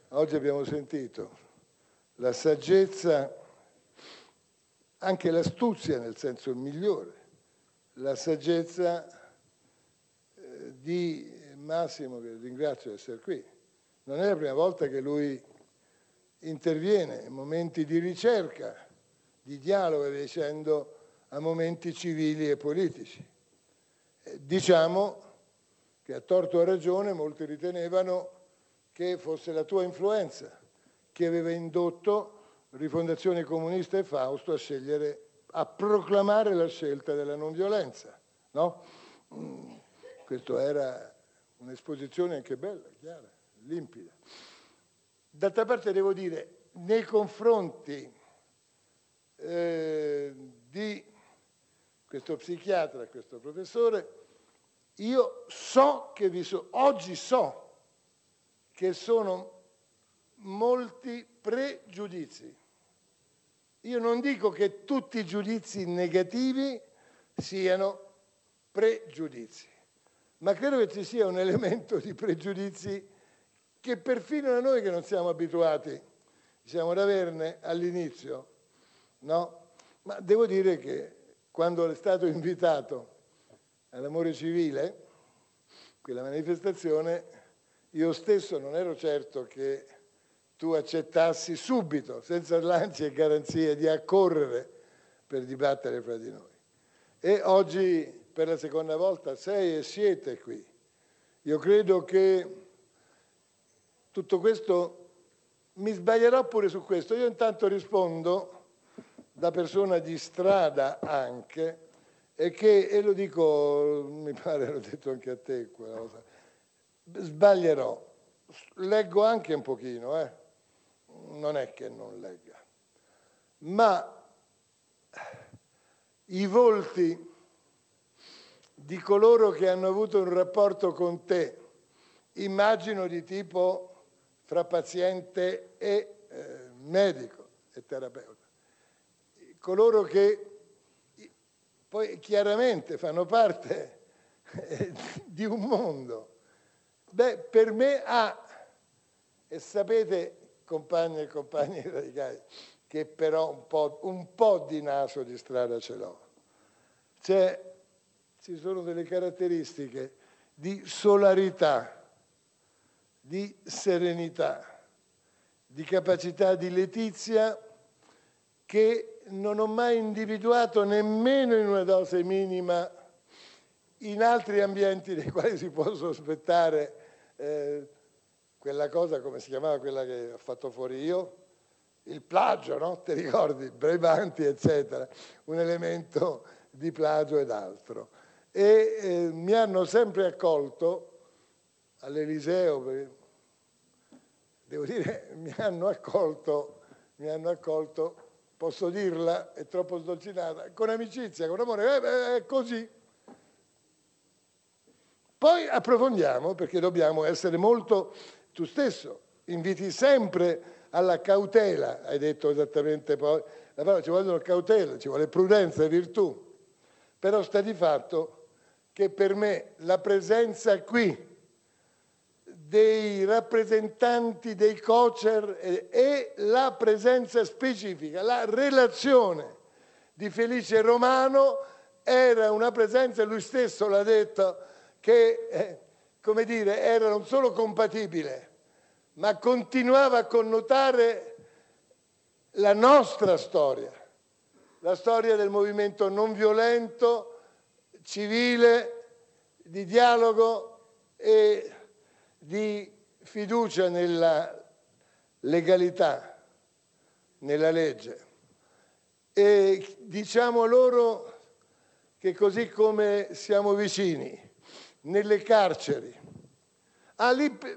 Oggi abbiamo sentito la saggezza, anche l'astuzia nel senso migliore, la saggezza di Massimo, che ringrazio di essere qui. Non è la prima volta che lui interviene in momenti di ricerca, di dialogo, dicendo a momenti civili e politici. Diciamo che a torto o a ragione molti ritenevano che fosse la tua influenza che aveva indotto Rifondazione Comunista e Fausto a scegliere, a proclamare la scelta della non violenza, no? Questa era un'esposizione anche bella, chiara, limpida. D'altra parte devo dire, nei confronti di questo psichiatra, questo professore, io so che oggi so che sono molti pregiudizi. Io non dico che tutti i giudizi negativi siano pregiudizi, ma credo che ci sia un elemento di pregiudizi che perfino da noi che non siamo abituati, diciamo, ad averne all'inizio, no? Ma devo dire che quando è stato invitato all'amore civile, quella manifestazione, io stesso non ero certo che tu accettassi subito, senza slanci e garanzie, di accorrere per dibattere fra di noi. E oggi, per la seconda volta, sei e siete qui. Io credo che tutto questo, mi sbaglierò pure su questo. Io intanto rispondo, da persona di strada anche, e lo dico, mi pare l'ho detto anche a te quella cosa, sbaglierò, leggo anche un pochino, non è che non legga, ma i volti di coloro che hanno avuto un rapporto con te, immagino di tipo fra paziente e medico e terapeuta, coloro che poi chiaramente fanno parte di un mondo. Beh, per me e sapete, compagni e compagni radicali, che però un po' di naso di strada ce l'ho. Ci sono delle caratteristiche di solarità, di serenità, di capacità di letizia che non ho mai individuato nemmeno in una dose minima in altri ambienti nei quali si può sospettare quella cosa, come si chiamava quella che ho fatto fuori io? Il plagio, no? Ti ricordi? Brevanti, eccetera. Un elemento di plagio ed altro. E mi hanno sempre accolto all'Eliseo, devo dire, mi hanno accolto, posso dirla, è troppo sdolcinata, con amicizia, con amore, è così. Poi approfondiamo, perché dobbiamo essere molto, tu stesso inviti sempre alla cautela, hai detto esattamente poi, la parola, ci vogliono cautela, ci vuole prudenza e virtù, però sta di fatto che per me la presenza qui dei rappresentanti dei COCER e la presenza specifica, la relazione di Felice Romano era una presenza, lui stesso l'ha detto, che, come dire, era non solo compatibile, ma continuava a connotare la nostra storia, la storia del movimento non violento, civile, di dialogo e di fiducia nella legalità, nella legge. E diciamo loro che così come siamo vicini nelle carceri, lì